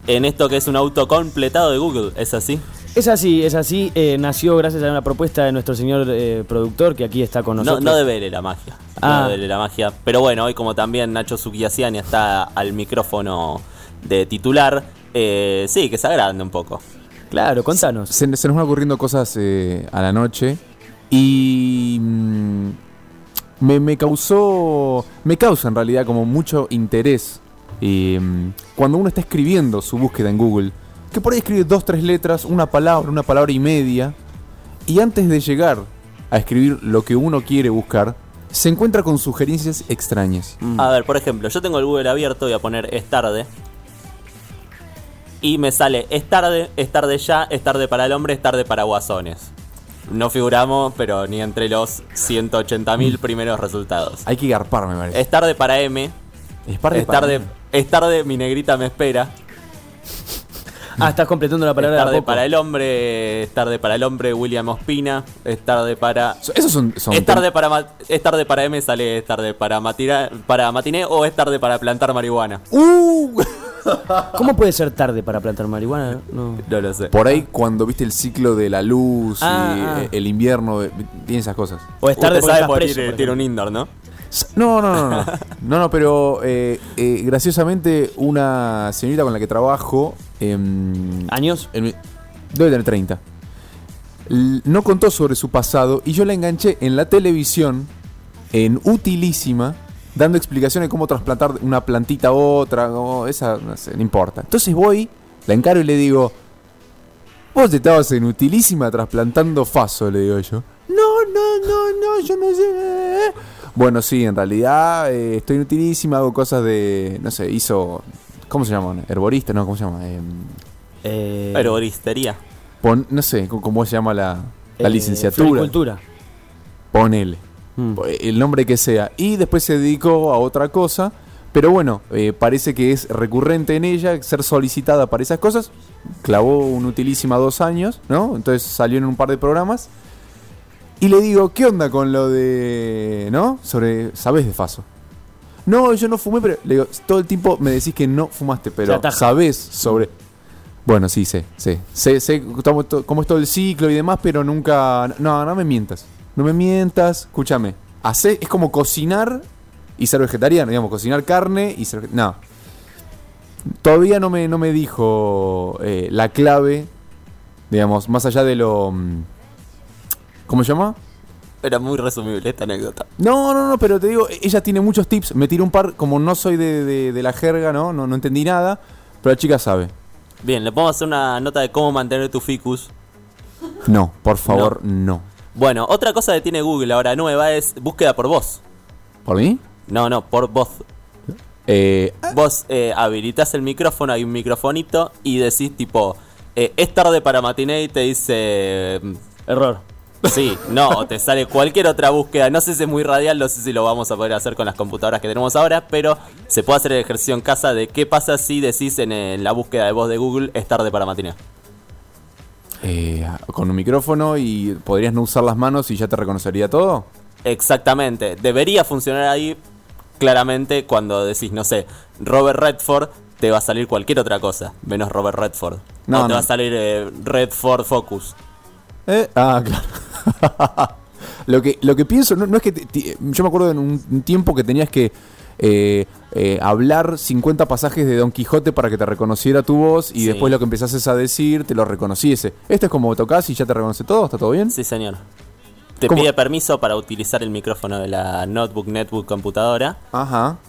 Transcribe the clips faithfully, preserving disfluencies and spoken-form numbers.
en esto que es un auto completado de Google, ¿es así? Es así, es así. Eh, nació gracias a una propuesta de nuestro señor eh, productor que aquí está con nosotros. No, no devele la magia. Ah. No devele la magia. Pero bueno, hoy como también Nacho Sukiasiani está al micrófono de titular, eh, sí, que se agrande un poco. Claro, contanos. Se, se nos van ocurriendo cosas eh, a la noche y mmm, me, me causó, me causa en realidad como mucho interés eh, cuando uno está escribiendo su búsqueda en Google. Que por ahí escribe dos, tres letras, una palabra, una palabra y media. Y antes de llegar a escribir lo que uno quiere buscar, se encuentra con sugerencias extrañas. Mm. A ver, por ejemplo, yo tengo el Google abierto, voy a poner es tarde. Y me sale es tarde, es tarde ya, es tarde para el hombre, es tarde para guasones. No figuramos, pero ni entre los ciento ochenta mil primeros resultados. Hay que garpar, me parece. Es tarde para M. Es, tarde es, para tarde, mí. es tarde, mi negrita me espera. Ah, estás completando la palabra. Es tarde de a poco. para el hombre, es tarde para el hombre, William Ospina. Es tarde para... Esos son... son es, tarde para ma- es tarde para M, sale es tarde para, matira- para matiné o es tarde para plantar marihuana. ¡Uh! ¿Cómo puede ser tarde para plantar marihuana? No, no lo sé. Por ahí cuando viste el ciclo de la luz ah, y ah. el invierno, tiene esas cosas. O es tarde Usted porque sabe estás porque preso, tiene, por tiene un ejemplo. indoor, ¿no? No, no, no, no, no, no, pero eh, eh, graciosamente una señorita con la que trabajo, eh, ¿Años? en- debe tener treinta, L- no contó sobre su pasado y yo la enganché en la televisión, en Utilísima, dando explicaciones de cómo trasplantar una plantita a otra, como esa, no sé, no importa. Entonces voy, la encaro y le digo, vos estabas en Utilísima trasplantando faso, le digo yo. No, no, no, no, yo no sé. Bueno, sí, en realidad eh, estoy inutilísima, hago cosas de, no sé, hizo, ¿cómo se llama? Herborista, no, ¿cómo se llama? Eh, Eh, Herboristería. pon, no sé, ¿cómo se llama la, la eh, licenciatura? floricultura. Ponele, Mm. el nombre que sea. Y después se dedicó a otra cosa, pero bueno, eh, parece que es recurrente en ella ser solicitada para esas cosas. Clavó un utilísima dos años, ¿no? Entonces salió en un par de programas. Y le digo, ¿qué onda con lo de, ¿no? Sobre, ¿sabés de faso? No, yo no fumé, pero le digo, todo el tiempo me decís que no fumaste, Se pero ataja. ¿sabés sobre? Bueno, sí, sé, sé. Sé, sé cómo, to- cómo es todo el ciclo y demás, pero nunca... No, no me mientas. No me mientas. Escúchame. Hacé, es como cocinar y ser vegetariano, digamos, cocinar carne y ser... No. Todavía no me, no me dijo eh, la clave, digamos, más allá de lo... mm, ¿Cómo se llama? Era muy resumible esta anécdota. No, no, no, pero te digo, ella tiene muchos tips. Me tiró un par, como no soy de, de, de la jerga, ¿no? ¿no? No entendí nada, pero la chica sabe. Bien, le podemos hacer una nota de cómo mantener tu ficus. No, por favor, no. Bueno, otra cosa que tiene Google ahora nueva es búsqueda por voz. ¿Por mí? No, no, por voz. Eh, Vos eh, habilitás el micrófono, hay un microfonito y decís tipo, eh, es tarde para matiné y te dice... Error. Sí, no, o te sale cualquier otra búsqueda. No sé si es muy radial, no sé si lo vamos a poder hacer con las computadoras que tenemos ahora, pero se puede hacer el ejercicio en casa de qué pasa si decís en, en la búsqueda de voz de Google es tarde para matiné. eh, con un micrófono y podrías no usar las manos y ya te reconocería todo. Exactamente, debería funcionar ahí claramente cuando decís, no sé, Robert Redford, te va a salir cualquier otra cosa, menos Robert Redford. No, o te no. va a salir eh, Redford Focus. Eh, ah, claro. lo, que, lo que pienso, no, no es que... te- te- yo me acuerdo en un, un tiempo que tenías que eh, eh, hablar cincuenta pasajes de Don Quijote para que te reconociera tu voz y Sí. después lo que empezases a decir te lo reconociese. Esto es como tocas y ya te reconoce todo, ¿está todo bien? Sí, señor. Te ¿Cómo? pide permiso para utilizar el micrófono de la notebook, netbook, computadora. Ajá.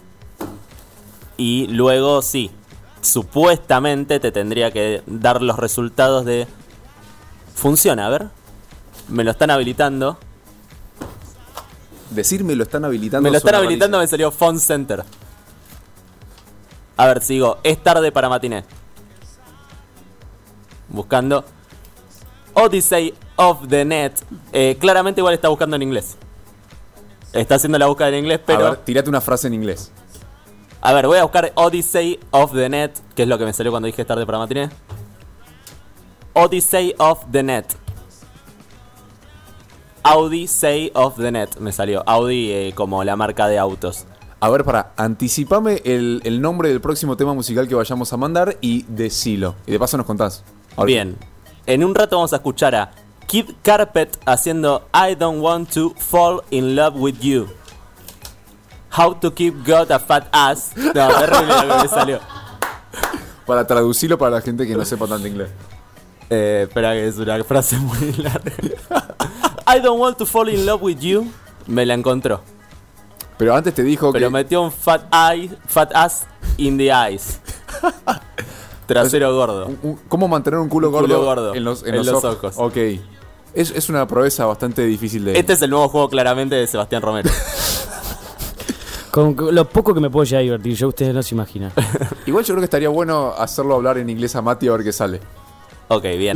Y luego, sí, supuestamente te tendría que dar los resultados de... Funciona, a ver. Me lo están habilitando. Decirme lo están habilitando. Me lo están suena habilitando, me rarísimo. salió Phone Center. A ver, sigo. Es tarde para matiné. Buscando. Odyssey of the Net. Eh, claramente igual está buscando en inglés. Está haciendo la búsqueda en inglés, pero... A ver, tirate una frase en inglés. A ver, voy a buscar Odyssey of the Net, que es lo que me salió cuando dije tarde para matiné. Odyssey of the Net. Audi Say of the Net me salió. Audi eh, como la marca de autos. A ver, para, anticipame el, el nombre del próximo tema musical que vayamos a mandar y decilo. Y de paso nos contás. Ahora. Bien, en un rato vamos a escuchar a Kid Carpet haciendo I Don't Want to Fall in Love with You. How to Keep God a Fat Ass. No, terrible lo que me salió. Para traducirlo para la gente que no sepa tanto inglés. Eh, espera que es una frase muy larga. I don't want to fall in love with you. Me la encontró. Pero antes te dijo Pero que... metió un fat eye, fat ass in the eyes. Trasero gordo. Un- un- ¿Cómo mantener un culo, Un gordo, culo gordo en los, en en los los ojos? ojos. Ok. Es, es una proeza bastante difícil de... Este es el nuevo juego claramente de Sebastián Romero. Con lo poco que me puedo llegar a divertir yo, ustedes no se imaginan. Igual yo creo que estaría bueno hacerlo hablar en inglés a Mati a ver qué sale. Ok, bien.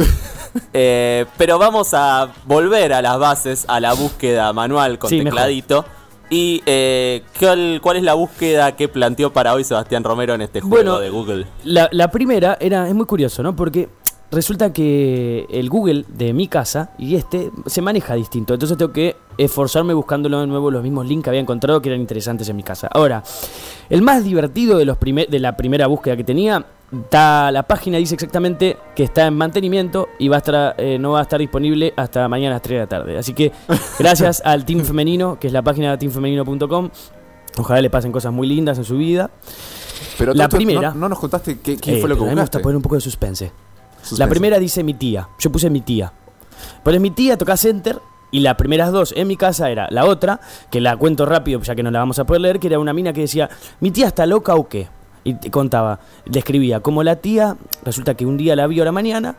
Eh, pero vamos a volver a las bases, a la búsqueda manual con Sí, tecladito. Y eh, ¿cuál, ¿cuál es la búsqueda que planteó para hoy Sebastián Romero en este juego Bueno, de Google? La, la primera era, es muy curioso, ¿no? Porque resulta que el Google de mi casa y este se maneja distinto. Entonces tengo que esforzarme buscándolo de nuevo los mismos links que había encontrado que eran interesantes en mi casa. Ahora, el más divertido de, los primer, de la primera búsqueda que tenía, está, la página dice exactamente que está en mantenimiento y va a estar, eh, no va a estar disponible hasta mañana a las tres de la tarde. Así que gracias al Team Femenino, que es la página de team femenino punto com. Ojalá le pasen cosas muy lindas en su vida. Pero La tú- tú- primera- No, no nos contaste qué, quién Eh, fue lo que pero a mí me buscaste. gusta poner un poco de suspense. Suspense. La primera dice mi tía. Yo puse mi tía. Pones mi tía, tocas enter. Y las primeras dos en mi casa era la otra, que la cuento rápido ya que no la vamos a poder leer, que era una mina que decía, ¿mi tía está loca o qué? Y te contaba, le escribía, como la tía, resulta que un día la vio a la mañana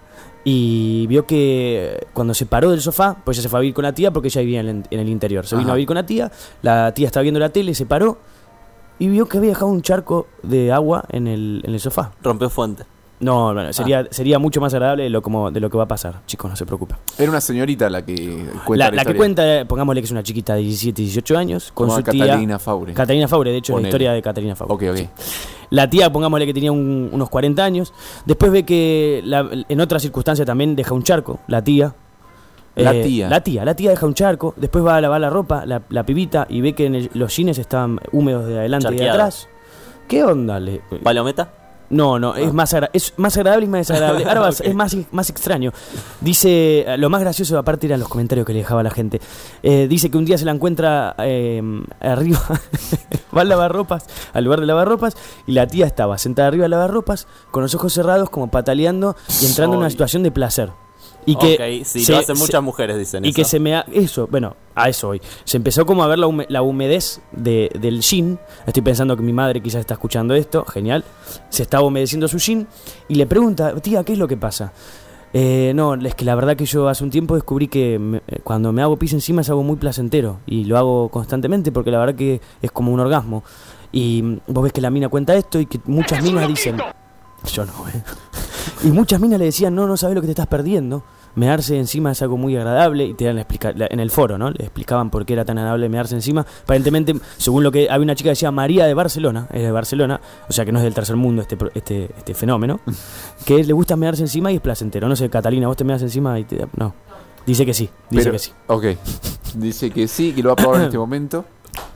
y vio que cuando se paró del sofá, pues ella se fue a vivir con la tía porque ella vivía en el, en el interior. Se vino Ajá. a vivir con la tía, la tía estaba viendo la tele, se paró y vio que había dejado un charco de agua en el, en el sofá. Rompió fuente. No, bueno, sería, sería mucho más agradable de lo, como, de lo que va a pasar, chicos, no se preocupen. Era una señorita la que cuenta La, la, la que historia. cuenta, eh, pongámosle que es una chiquita de diecisiete, dieciocho años, con Llamada su tía... Catalina Faure. Catalina Faure, de hecho, Ponele. la historia de Catalina Faure. Ok, ok. La tía, pongámosle que tenía un- unos cuarenta años. Después ve que la- en otra circunstancia también deja un charco, la tía. La Eh, tía. La tía, la tía deja un charco. Después va a lavar la ropa, la, la pibita, y ve que en el- los jeans están húmedos de adelante y de Charqueado. atrás. ¿Qué onda? Le, ¿Palometa? No, no, es, más agra- es más agradable y más desagradable. Ahora va- Ok. es más, más extraño. Dice, lo más gracioso aparte eran los comentarios que le dejaba la gente. Eh, dice que un día se la encuentra eh, arriba, va al lavarropas, al lugar de lavarropas, y la tía estaba sentada arriba del lavarropas, con los ojos cerrados, como pataleando y entrando en una Ay. situación de placer. Y que Ok, sí, se- lo hacen se- muchas mujeres, dicen y eso. que se me ha, eso, bueno, a eso hoy. Se empezó como a ver la, hume- la humedez de, del jean. Estoy pensando que mi madre quizás está escuchando esto, genial. Se estaba humedeciendo su jean y le pregunta, tía, ¿qué es lo que pasa? Eh, no, es que la verdad que yo hace un tiempo descubrí que me- eh, cuando me hago pis encima es algo muy placentero y lo hago constantemente porque la verdad que es como un orgasmo. Y mm, vos ves que la mina cuenta esto y que muchas minas dicen, yo no, eh. Y muchas minas le decían, no, no sabes lo que te estás perdiendo. Mearse encima es algo muy agradable. Y te dan la explica la- en el foro, ¿no? Le explicaban por qué era tan agradable mearse encima. Aparentemente, según lo que había una chica que decía María de Barcelona, es de Barcelona, o sea que no es del tercer mundo este, pro- este, este fenómeno, que le gusta mearse encima y es placentero. No sé, Catalina, vos te meas encima y te... No. Dice que sí, dice Pero- que sí. Ok. Dice que sí, que lo va a probar en este momento.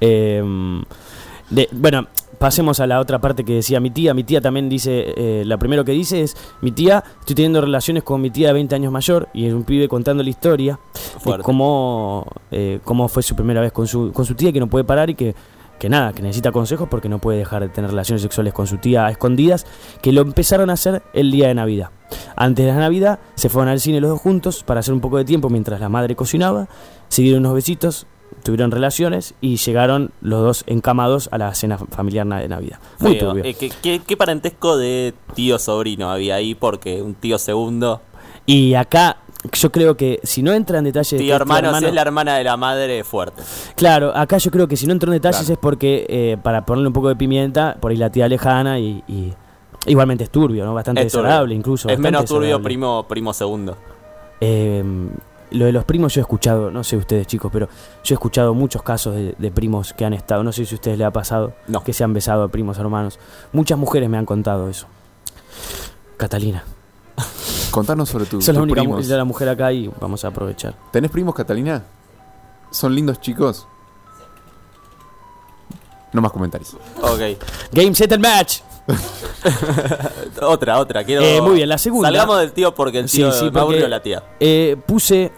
Eh, de- bueno, pasemos a la otra parte que decía mi tía. Mi tía también dice, eh, la primero que dice es, mi tía, estoy teniendo relaciones con mi tía de veinte años mayor, y es un pibe contando la historia de Fuerte. cómo, eh, cómo fue su primera vez con su, con su tía, que no puede parar y que, que nada, que necesita consejos porque no puede dejar de tener relaciones sexuales con su tía a escondidas, que lo empezaron a hacer el día de Navidad. Antes de la Navidad se fueron al cine los dos juntos para hacer un poco de tiempo mientras la madre cocinaba, se dieron unos besitos, tuvieron relaciones y llegaron los dos encamados a la cena familiar na- de Navidad. Muy Feo. turbio. Eh, ¿qué, qué, qué parentesco de tío-sobrino había ahí? Porque un tío segundo... Y acá yo creo que si no entra en detalles de que Tío es tu hermano, hermano- si es la hermana de la madre, fuerte. Claro, acá yo creo que si no entró en detalles Claro. es porque eh, para ponerle un poco de pimienta, por ahí la tía lejana y, y igualmente es turbio, ¿no? Bastante Es turbio. desagradable incluso. Es bastante menos turbio desagradable. primo, primo segundo. Eh, lo de los primos yo he escuchado, no sé ustedes chicos, pero yo he escuchado muchos casos de, de primos que han estado, no sé si a ustedes les ha pasado, No. que se han besado a primos hermanos. Muchas mujeres me han contado eso. Catalina, Contanos sobre tu, sos la tus única mu- primos. sos la mujer acá y vamos a aprovechar. ¿Tenés primos, Catalina? ¿Son lindos chicos? No más comentarios. Ok. Game, set and match. Otra, otra. Quiero... Eh, muy bien, la segunda. Salgamos del tío porque el tío Sí, sí, me porque, aburrió la tía. eh, puse.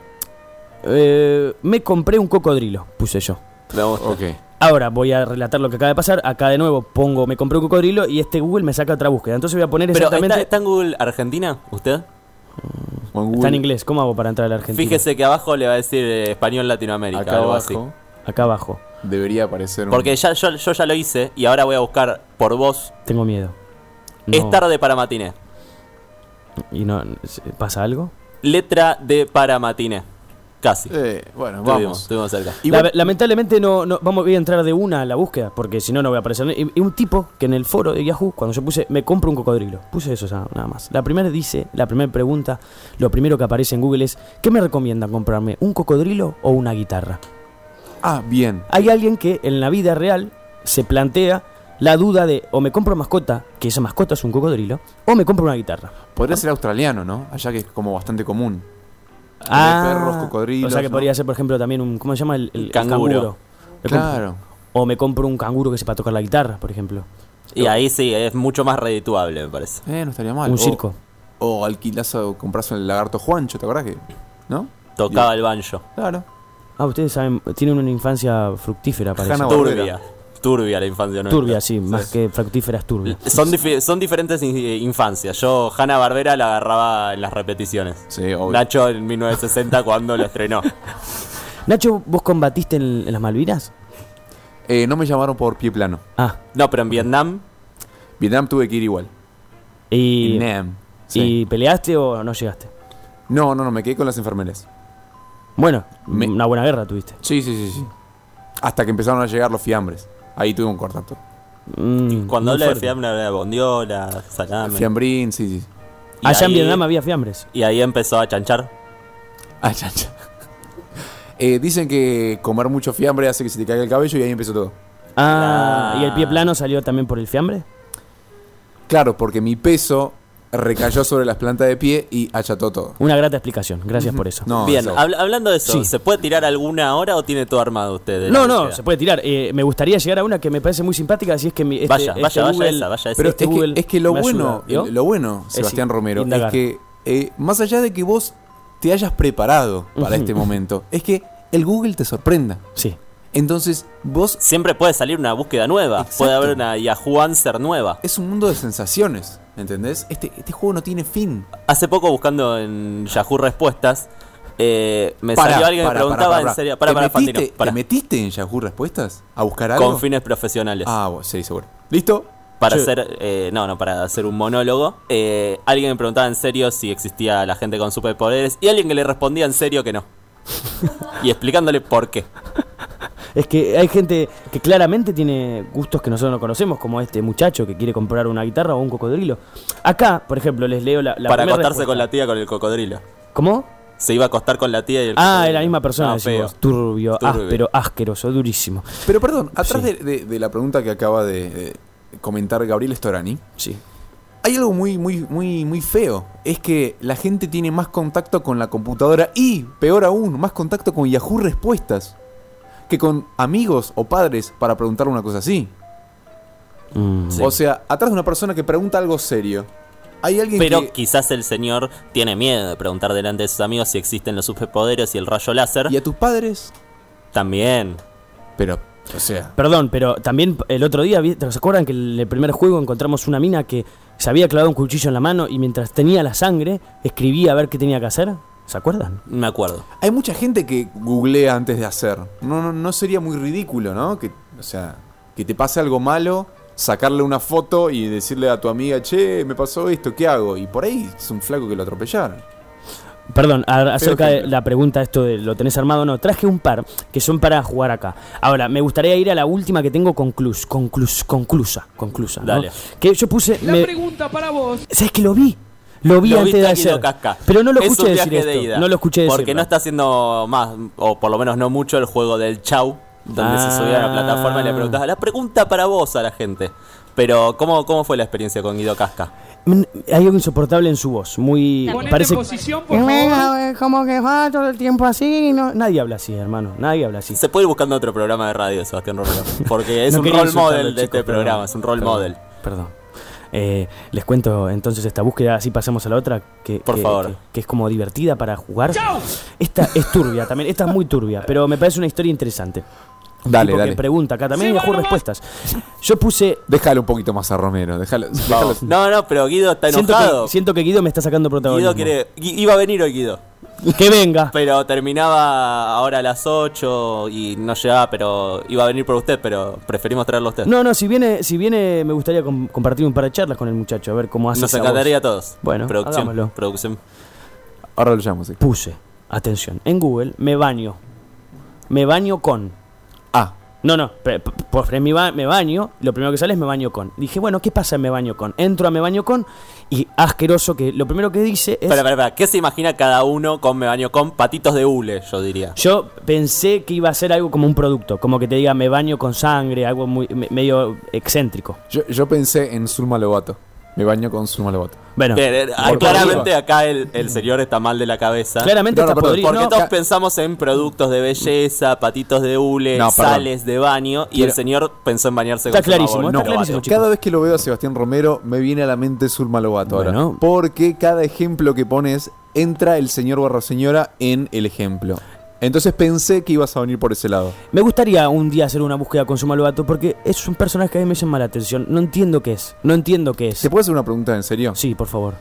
eh, me compré un cocodrilo, puse yo. Me gusta. Ok. Ahora voy a relatar lo que acaba de pasar. Acá de nuevo pongo me compré un cocodrilo y este Google me saca otra búsqueda. Entonces voy a poner Pero exactamente. ¿está, ¿está en Google Argentina usted? O en Google, Está en inglés. ¿Cómo hago para entrar a la Argentina? Fíjese que abajo le va a decir eh, español Latinoamérica, acá algo abajo así. Acá abajo. debería aparecer un... Porque ya, yo, yo ya lo hice y ahora voy a buscar por vos. Tengo miedo. No. Es tarde para matiné. ¿Y no pasa algo? Letra de para matiné. Casi. Eh, bueno, Estuvimos, vamos. estuvimos cerca. Y La- vos- lamentablemente no, no vamos voy a entrar de una a la búsqueda porque si no no voy a aparecer. Y, y un tipo que en el foro de Yahoo cuando yo puse me compro un cocodrilo, puse eso ya, nada más. La primera dice, la primera pregunta, lo primero que aparece en Google es ¿qué me recomiendan comprarme? ¿Un cocodrilo o una guitarra? Ah, bien. Hay alguien que en la vida real se plantea la duda de o me compro mascota, que esa mascota es un cocodrilo, o me compro una guitarra. Podría ser australiano, ¿no? Allá que es como bastante común. Ah, perros, cocodrilos, o sea que ¿no? podría ser por ejemplo también un ¿cómo se llama? El, el- el Canguro. Me compro- Claro. O me compro un canguro que sepa tocar la guitarra, por ejemplo. Y ahí sí, es mucho más redituable, me parece. Eh, no estaría mal. Un O- circo. O alquilás o compras el lagarto Juancho, ¿te acordás que? ¿No? Tocaba el banjo. Claro. Ah, ustedes saben, tienen una infancia fructífera, parece. Hanna- Turbia. Barbera. Turbia la infancia nuestra. Turbia, sí, más que fructífera es turbia. Son, difi- son diferentes in- infancias. Yo, Hanna Barbera, la agarraba en las repeticiones. Sí, obvio. Nacho en mil novecientos sesenta cuando lo estrenó. Nacho, ¿vos combatiste en, en las Malvinas? Eh, no me llamaron por pie plano. Ah, No, pero en Vietnam, Vietnam tuve que ir igual. y, Vietnam. Sí. ¿y peleaste o no llegaste? No, no, no, me quedé con las enfermeras. Bueno, Me- una buena guerra tuviste. Sí, sí, sí, sí. Hasta que empezaron a llegar los fiambres. Ahí tuve un contacto. Mm, cuando muy habla de fuerte. fiambre, habla de bondiola, salame. Fiambrín, sí, sí. Y Allá en ahí- Vietnam había fiambres. Y ahí empezó a chanchar. Ah, chancha. Eh, dicen que comer mucho fiambre hace que se te caiga el cabello y ahí empezó todo. Ah, Ah. ¿y el pie plano salió también por el fiambre? Claro, porque mi peso recayó sobre las plantas de pie y acható todo. Una grata explicación, gracias por eso. No, Bien, eso- habl- hablando de eso, Sí. ¿se puede tirar alguna ahora o tiene todo armado usted? de No, la no, búsqueda? se puede tirar. Eh, me gustaría llegar a una que me parece muy simpática, así es que mi, este, Vaya, este vaya, vaya Google- esa, vaya esa. Pero este es, Google que, es que lo me bueno, ayuda, ¿vio? lo bueno, Sebastián sí, Romero, indagar. es que eh, más allá de que vos te hayas preparado para Ujú. este momento, es que el Google te sorprenda. Sí. Entonces, vos Siempre puede salir una búsqueda nueva. Exacto. Puede haber una Yahoo Answer nueva. es un mundo de sensaciones, ¿entendés? Este, este juego no tiene fin. Hace poco buscando en Yahoo Respuestas, eh, me Pará, salió alguien que pará, preguntaba pará, en pará. serio. Para, ¿Te para, metiste, Fantino. Para. ¿Te metiste en Yahoo Respuestas a buscar algo? Con fines profesionales. Ah, vos, sí, seguro. ¿Listo? Para Yo- hacer, eh, no, no, para hacer un monólogo. Eh, alguien me preguntaba en serio si existía la gente con superpoderes y alguien que le respondía en serio que no. Y explicándole por qué. Es que hay gente que claramente tiene gustos que nosotros no conocemos, como este muchacho que quiere comprar una guitarra o un cocodrilo. Acá, por ejemplo, les leo la, la Para primera acostarse respuesta. con la tía con el cocodrilo. ¿Cómo? Se iba a acostar con la tía y el Ah, cocodrilo. es la misma persona, No, decís feo. vos. Turbio, Turbio. áspero, asqueroso, durísimo. Pero perdón, atrás Sí. de, de- de la pregunta que acaba de, de comentar Gabriel Storani, Sí. hay algo muy, muy, muy, muy feo. Es que la gente tiene más contacto con la computadora y, peor aún, más contacto con Yahoo Respuestas que con amigos o padres para preguntarle una cosa así. Mm. Sí. O sea, atrás de una persona que pregunta algo serio, hay alguien Pero que... quizás el señor tiene miedo de preguntar delante de sus amigos si existen los superpoderes y el rayo láser. Y a tus padres... También. Pero, o sea... Perdón, pero también el otro día, ¿vi- ¿se acuerdan que en el primer juego encontramos una mina que se había clavado un cuchillo en la mano y mientras tenía la sangre escribía a ver qué tenía que hacer? ¿Se acuerdan? Me acuerdo. Hay mucha gente que googlea antes de hacer. No, no, no sería muy ridículo, ¿no? Que, o sea, que te pase algo malo, sacarle una foto y decirle a tu amiga, che, me pasó esto, ¿qué hago? Y por ahí es un flaco que lo atropellaron. Perdón, a- acerca de ejemplo. la pregunta esto de lo tenés armado o no, traje un par que son para jugar acá. Ahora, me gustaría ir a la última que tengo conclus, conclus, conclusa, conclusa. ¿no? Dale. Que yo puse... La me- pregunta para vos. ¿Sabes que lo vi? Lo vi Lo antes viste de a Guido hacer. Casca. Pero no lo Es escuché un decir viaje de esto. ida. No lo escuché decir. Porque no está haciendo más, o por lo menos no mucho, el juego del Chau, donde Ah. se subía a la plataforma y le preguntaba la pregunta para vos a la gente. Pero, ¿cómo, cómo fue la experiencia con Guido Casca? Mm, Hay algo insoportable en su voz, muy... Ponete parece en posición, por favor. como que va todo el tiempo así, no, nadie habla así, hermano, nadie habla así. Se puede ir buscando otro programa de radio, Sebastián Romero. Porque es No un quería role insultarlo, model de chicos, este perdón, programa, es un role perdón, model. Perdón. Eh, les cuento entonces esta búsqueda, así pasamos a la otra, que, Por que, favor. que, que es como divertida para jugar. Esta es turbia también, esta es muy turbia, pero me parece una historia interesante. Dale, Tipo dale. que pregunta acá también Sí, y Yahoo va, no va. respuestas. Yo puse... Déjalo un poquito más a Romero. Déjalo, déjalo- Vamos. No, no, pero Guido está Siento enojado. que, siento que Guido me está sacando protagonismo. Guido quiere. Gui- Iba a venir hoy Guido. Que venga. Pero terminaba ahora a las ocho y no llegaba, pero iba a venir por usted, pero preferimos traerlo a usted. No, no, si viene, si viene me gustaría com- compartir un par de charlas con el muchacho, a ver cómo hace Nos esa encantaría a voz. todos. Bueno, producción. hagámoslo. Producción. Ahora lo llamo, sí. Puse, atención, en Google, me baño. Me baño con... Ah, No, no, pre- p- por me, ba- me baño, lo primero que sale es me baño con. Dije, bueno, ¿qué pasa en me baño con? Entro a me baño con y asqueroso que lo primero que dice es... Espera, espera, espera. ¿Qué se imagina cada uno con me baño con patitos de hule, yo diría? Yo pensé que iba a ser algo como un producto, como que te diga me baño con sangre, algo muy me- medio excéntrico. yo, yo pensé en Zulma Lobato. Me baño con Zulma Lobato. Bueno, Bien, eh, ah, por claramente acá el, el señor está mal de la cabeza. claramente No, no, está perdón, podrido. Porque No, todos ca- pensamos en productos de belleza, patitos de hule, No, perdón. sales de baño, y Quiero- el señor pensó en bañarse Está con su clarísimo, jabón. está No, clarísimo, vale. chicos. Cada vez que lo veo a Sebastián Romero me viene a la mente Zulma Lobato Bueno. ahora. Porque cada ejemplo que pones entra el señor barra señora en el ejemplo. Entonces pensé que ibas a venir por ese lado. me gustaría un día hacer una búsqueda con Suma Lobato porque es un personaje que a mí me llama la atención. No entiendo qué es, no entiendo qué es. ¿Te puedo hacer una pregunta en serio? Sí, por favor.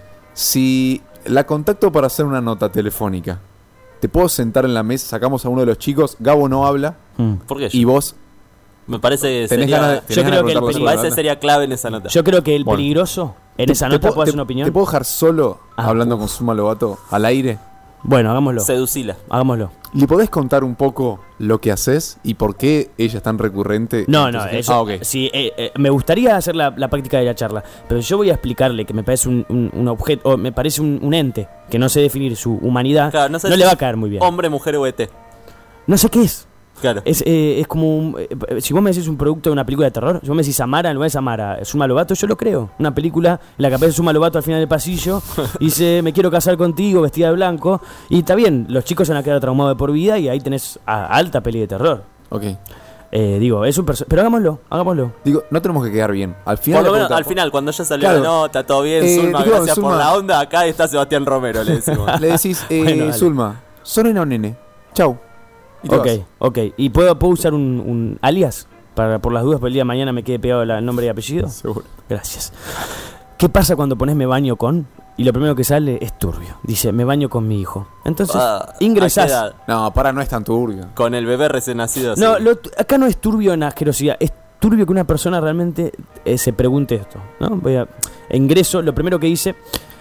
Si la contacto para hacer una nota telefónica, ¿te puedo sentar en la mesa? Sacamos a uno de los chicos, Gabo no habla, Mm. ¿Por qué? y vos Me parece que tenés sería, ganas de, Yo tenés ganas creo de que el preguntarle me peligro- sobre la parece nota? sería clave en esa nota. Yo creo que el Bueno. peligroso en ¿Te- esa te nota puedo- puedo hacer te- una opinión. ¿Te puedo dejar solo Ah, hablando con Zulma Lobato al aire? Bueno, hagámoslo. Seducila. Hagámoslo. ¿Le podés contar un poco lo que haces y por qué ella es tan recurrente? No, en no, tus- eso, Ah, ok. sí, eh, eh, me gustaría hacer la, la práctica de la charla, pero yo voy a explicarle que me parece un, un- un objeto, o me parece un, un ente que no sé definir su humanidad, Claro, no no, sé le si va a es caer muy bien. Hombre, mujer o E T. No sé qué es. Claro. Es, eh, es como un, eh, si vos me decís un producto de una película de terror, si vos me decís Amara, no es Amara, Suma Lobato, yo lo creo. Una película en la que aparece Suma Lobato al final del pasillo y dice, me quiero casar contigo, vestida de blanco. Y está bien, los chicos se van a quedar traumados de por vida y ahí tenés a- alta peli de terror. Ok. Eh, digo, es un perso- pero hagámoslo, hagámoslo. Digo, no tenemos que quedar bien. Al final. Por lo le menos pregunta- al final, cuando ya salió Claro. la nota, todo bien, Eh, Zulma, digo, gracias por Zulma. la onda, acá está Sebastián Romero, le decimos. Le decís, eh, Bueno, dale. Zulma, ¿son nena o nene? Chau. Y te Ok, vas. ok. ¿Y puedo, puedo usar un, un alias? Para, por las dudas, por el día de mañana me quede pegado el nombre y apellido. Seguro. Gracias. ¿Qué pasa cuando pones me baño con? Y lo primero que sale es turbio. Dice, me baño con mi hijo. Entonces, Ah, ¿a qué ingresás. edad? No, para, no es tan turbio. Con el bebé recién nacido. No, sí. lo tu- acá no es turbio en asquerosidad. Es turbio que una persona realmente eh, se pregunte esto. ¿No? Voy a, ingreso, lo primero que dice.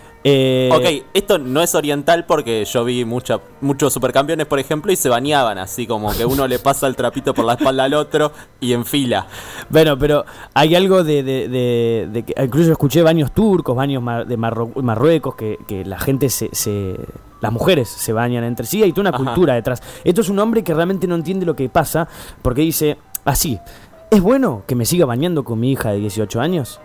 Eh, Ok, esto no es oriental porque yo vi mucha, muchos supercampeones, por ejemplo, y se bañaban así como que uno le pasa el trapito por la espalda al otro y en fila. Bueno, pero hay algo de, de, de- de que incluso escuché baños turcos, baños mar- de Marro- Marruecos, que, que la gente se, se- las mujeres se bañan entre sí, hay toda una Ajá. cultura detrás. Esto es un hombre que realmente no entiende lo que pasa, porque dice así, ¿es bueno que me siga bañando con mi hija de dieciocho años?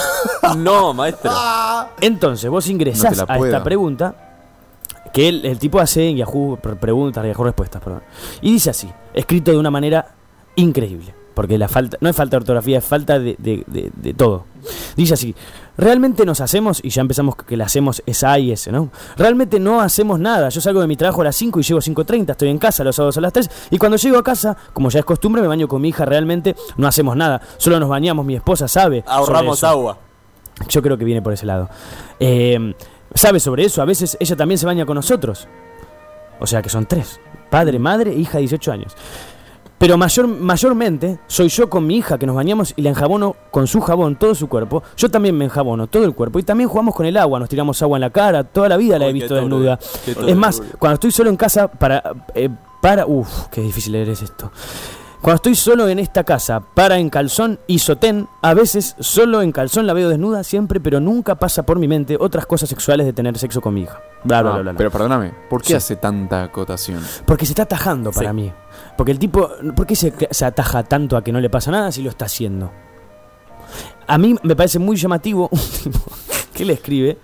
No, maestro. Entonces vos No ingresás te la a puedo. esta pregunta que el, el tipo hace en Yahoo pre- preguntas, Yahoo respuestas, perdón. Y dice así, escrito de una manera increíble, porque la falta no es falta de ortografía, es falta de, de- de- de todo. Dice así, realmente nos hacemos, y ya empezamos que la hacemos es A y S, ¿no? Realmente no hacemos nada. Yo salgo de mi trabajo a las cinco y llego a cinco treinta, estoy en casa los sábados a las tres, y cuando llego a casa, como ya es costumbre, me baño con mi hija, realmente no hacemos nada. Solo nos bañamos, mi esposa sabe. sobre Ahorramos eso. agua. Yo creo que viene por ese lado. Eh, ¿Sabe sobre eso? A veces ella también se baña con nosotros. O sea que son tres. Padre, madre e hija de dieciocho años. Pero mayor, mayormente soy yo con mi hija que nos bañamos y la enjabono con su jabón todo su cuerpo. Yo también me enjabono todo el cuerpo. Y también jugamos con el agua. Nos tiramos agua en la cara. Toda la vida la he Uy, qué visto turbio, desnuda. qué Es turbio. más, cuando estoy solo en casa para... eh, para Uf, qué difícil leer es esto. Cuando estoy solo en esta casa, para en calzón y sotén, a veces solo en calzón la veo desnuda siempre, pero nunca pasa por mi mente otras cosas sexuales de tener sexo con mi hija. Bla, bla, Ah, bla, bla, bla. pero perdóname, ¿por qué Sí. hace tanta acotación? Porque se está atajando para Sí. mí. Porque el tipo, ¿por qué se, se ataja tanto a que no le pasa nada si lo está haciendo? A mí me parece muy llamativo un tipo que le escribe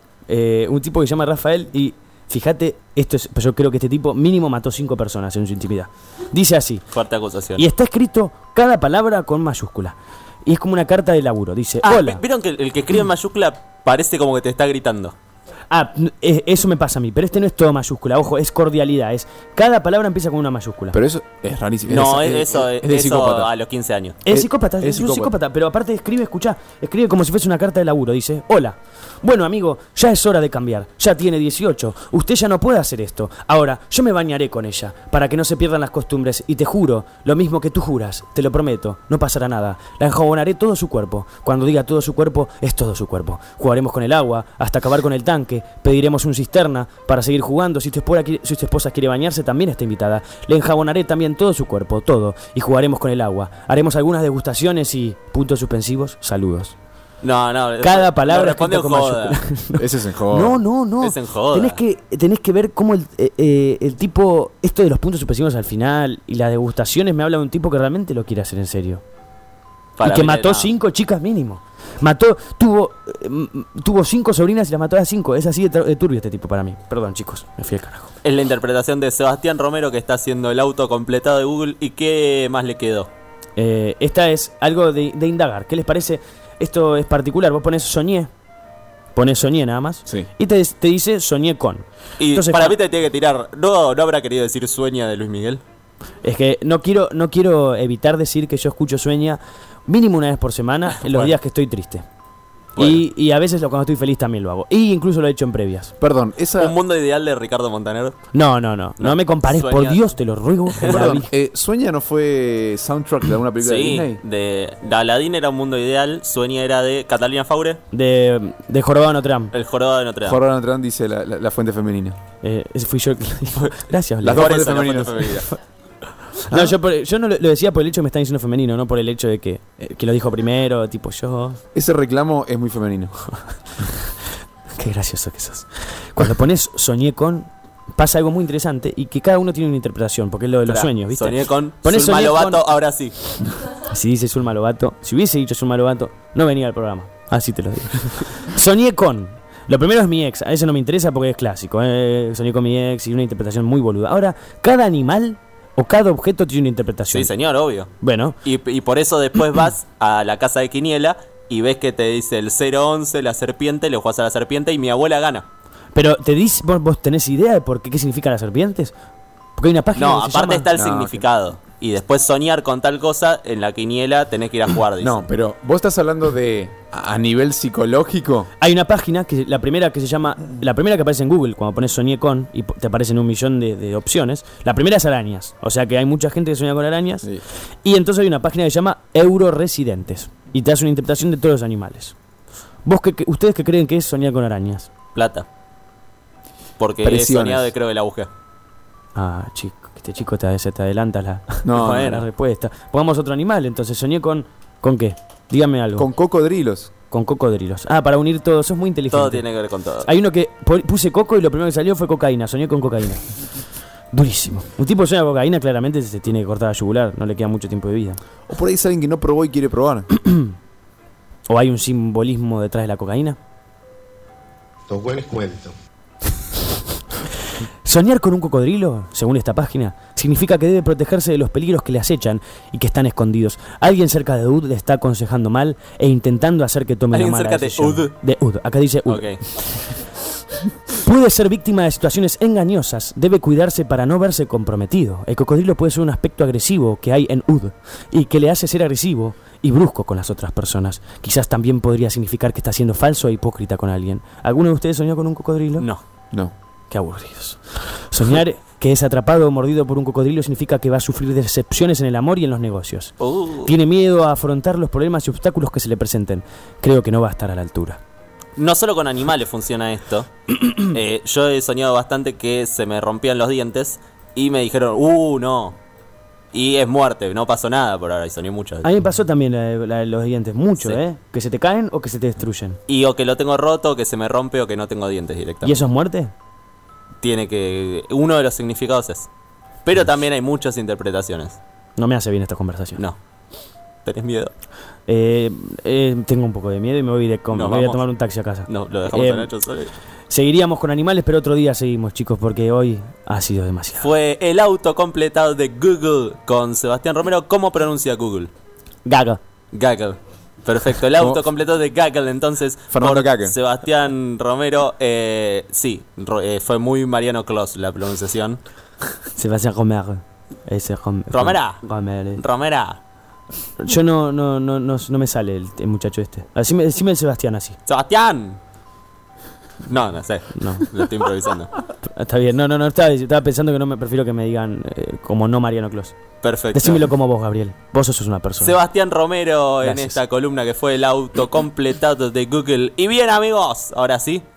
eh, un tipo que se llama Rafael y fíjate, esto es, yo creo que este tipo mínimo mató cinco personas en su intimidad. Dice así. Fuerte acusación. Y está escrito cada palabra con mayúscula. Y es como una carta de laburo. Dice, Ah, hola. ¿vieron que el que escribe en mayúscula parece como que te está gritando? Ah, eh, eso me pasa a mí, pero este no es todo mayúscula, ojo, es cordialidad, es cada palabra empieza con una mayúscula. Pero eso es rarísimo. No, es, es- eso, es, es, es de eso psicópata. a los quince años. Es es- psicópata, es es, un psicópata. psicópata, pero aparte escribe, escuchá, escribe como si fuese una carta de laburo, dice, hola, bueno amigo, ya es hora de cambiar, ya tiene dieciocho, usted ya no puede hacer esto, ahora yo me bañaré con ella, para que no se pierdan las costumbres, y te juro, lo mismo que tú juras, te lo prometo, no pasará nada, la enjabonaré todo su cuerpo, cuando diga todo su cuerpo, es todo su cuerpo, jugaremos con el agua, hasta acabar con el tanque, pediremos un cisterna, para seguir jugando, si tu, esposa, si tu esposa quiere bañarse también está invitada, le enjabonaré también todo su cuerpo, todo, y jugaremos con el agua, haremos algunas degustaciones y, puntos suspensivos, saludos. No, no. Cada palabra lo responde escrita en con joda. mayúscula. Ese es en joda. No, no, no. Es en joda. Tenés que, tenés que ver cómo el, eh, eh, el tipo, esto de los puntos suspensivos al final y las degustaciones me habla de un tipo que realmente lo quiere hacer en serio. Para y que mí, mató no. cinco chicas mínimo. Mató, tuvo, eh, m- tuvo cinco sobrinas y las mató a las cinco. Es así de, tur- de turbio este tipo para mí. Perdón, chicos, me fui al carajo. Es la interpretación de Sebastián Romero que está haciendo el auto completado de Google. ¿Y qué más le quedó? Eh, esta es algo de, de indagar. ¿Qué les parece? Esto es particular. Vos pones soñé. Pones soñé nada más. Sí. Y te, te dice soñé con. Y Entonces, para cu- mí te tiene que tirar. ¿No, ¿No habrá querido decir sueña de Luis Miguel? Es que no quiero, no quiero evitar decir que yo escucho sueña mínimo una vez por semana en los Bueno. días que estoy triste. Bueno. Y, y a veces lo- cuando estoy feliz también lo hago. Y incluso lo he hecho en previas. Perdón, esa. Un mundo ideal de Ricardo Montaner. No, no, no. No, No, me compares, por sueña- Dios, te lo ruego. en la Perdón, vida. eh, ¿Sueña no fue soundtrack de alguna película de Sí, Disney? de, de Aladdin era un mundo ideal. Sueña era de Catalina Faure, De, de Jorobado Notre Dame. el jorobado de Notre Dame. Jordan Trant dice la, la- la fuente femenina. Eh, ese fui yo el que lo dijo. Gracias, Las Leo. dos Por fuentes eso, la fuente femeninas. femenina. No, yo, por- yo no lo, lo decía por el hecho de que me están diciendo femenino, no por el hecho de que, eh, que lo dijo primero, tipo yo. Ese reclamo es muy femenino. Qué gracioso que sos. Cuando pones soñé con, pasa algo muy interesante y que cada uno tiene una interpretación, porque es lo de los Esperá, sueños, ¿viste? Soñé con Ponés Zulma soñé Lobato, con- ahora sí. Si dice Zulma Lobato, si hubiese dicho Zulma Lobato, no venía al programa. Así te lo digo. Soñé con. Lo primero es mi ex, a eso no me interesa porque es clásico. Eh. Soñé con mi ex y una interpretación muy boluda. Ahora, cada animal o cada objeto tiene una interpretación. Sí, señor, obvio. Bueno, Y, y por eso después vas a la casa de Quiniela y ves que te dice el cero once, la serpiente, le jugás a la serpiente y mi abuela gana. pero te dice, vos, vos tenés idea de por qué, qué significan las serpientes? Porque hay una página No, que se aparte llama- está el No, significado. Y después soñar con tal cosa, en la Quiniela tenés que ir a jugar, dice. No, pero vos estás hablando de a a nivel psicológico. Hay una página, que la primera que se llama, la primera que aparece en Google, cuando pones soñé con, y po- te aparecen un millón de, de opciones, la primera es arañas, o sea que hay mucha gente que sueña con arañas, Sí. y entonces hay una página que se llama Euroresidentes, y te hace una interpretación de todos los animales. ¿Vos qué, qué- ustedes qué creen que es soñar con arañas? Plata. Porque he Presiones. soñado y creo que la busqué. Ah, chico, este chico te, se te adelanta la, No, la no, no. respuesta. Pongamos otro animal, entonces soñé con, ¿con qué? Dígame algo. Con cocodrilos. Con cocodrilos. Ah, para unir todo, sos muy inteligente. Todo tiene que ver con todo. Hay uno que po- puse coco y lo primero que salió fue cocaína. Soñé con cocaína. Durísimo. Un tipo que sueña con cocaína claramente se tiene que cortar la yugular. No le queda mucho tiempo de vida. O por ahí es alguien que no probó y quiere probar. ¿O hay un simbolismo detrás de la cocaína? Los buenos cuentos. Soñar con un cocodrilo, según esta página, significa que debe protegerse de los peligros que le acechan y que están escondidos. Alguien cerca de Ud le está aconsejando mal e intentando hacer que tome una ¿Alguien mala cerca de decisión. Ud? De Ud. Acá dice Ud. Ok. Puede ser víctima de situaciones engañosas, debe cuidarse para no verse comprometido. El cocodrilo puede ser un aspecto agresivo que hay en Ud y que le hace ser agresivo y brusco con las otras personas. Quizás también podría significar que está siendo falso e hipócrita con alguien. ¿Alguno de ustedes soñó con un cocodrilo? No. No. Qué aburridos. Soñar que es atrapado o mordido por un cocodrilo significa que va a sufrir decepciones en el amor y en los negocios. Uh. Tiene miedo a afrontar los problemas y obstáculos que se le presenten. Creo que no va a estar a la altura. No solo con animales funciona esto. Eh, yo he soñado bastante que se me rompían los dientes y me dijeron, uh, no. Y es muerte, no pasó nada por ahora y soñé mucho. A mí me pasó también la de, la de los dientes, mucho, Sí. ¿eh? Que se te caen o que se te destruyen. Y o que lo tengo roto, o que se me rompe, o que no tengo dientes directamente. ¿Y eso es muerte? Tiene que... Uno de los significados es. Pero también hay muchas interpretaciones. No me hace bien esta conversación. No. ¿Tenés miedo? Eh, eh, tengo un poco de miedo y me voy, de com- Nos me voy a vamos. tomar un taxi a casa. No, lo dejamos Eh, a Nacho solo. Seguiríamos con animales, pero otro día seguimos, chicos, porque hoy ha sido demasiado. Fue el auto completado de Google con Sebastián Romero. ¿Cómo pronuncia Google? Gaga. Google. Perfecto, el auto completo de Google entonces. Fernando por Gagel. Sebastián Romero. Eh, sí, ro- eh, fue muy Mariano Clos la pronunciación. Sebastián Romero. Ese Rom- Romera. Romero. Romera. Yo no, no, no, no, no me sale el, el muchacho este. Decime, decime el Sebastián así. Sebastián. No, no sé. No. Lo estoy improvisando. Está bien, no, no, no, estaba, estaba pensando que no me prefiero que me digan eh, como no Mariano Clos. Perfecto. Decímelo como vos, Gabriel. Vos sos una persona. Sebastián Romero en Gracias. esta columna que fue el auto completado de Google. Y bien, amigos, ahora sí,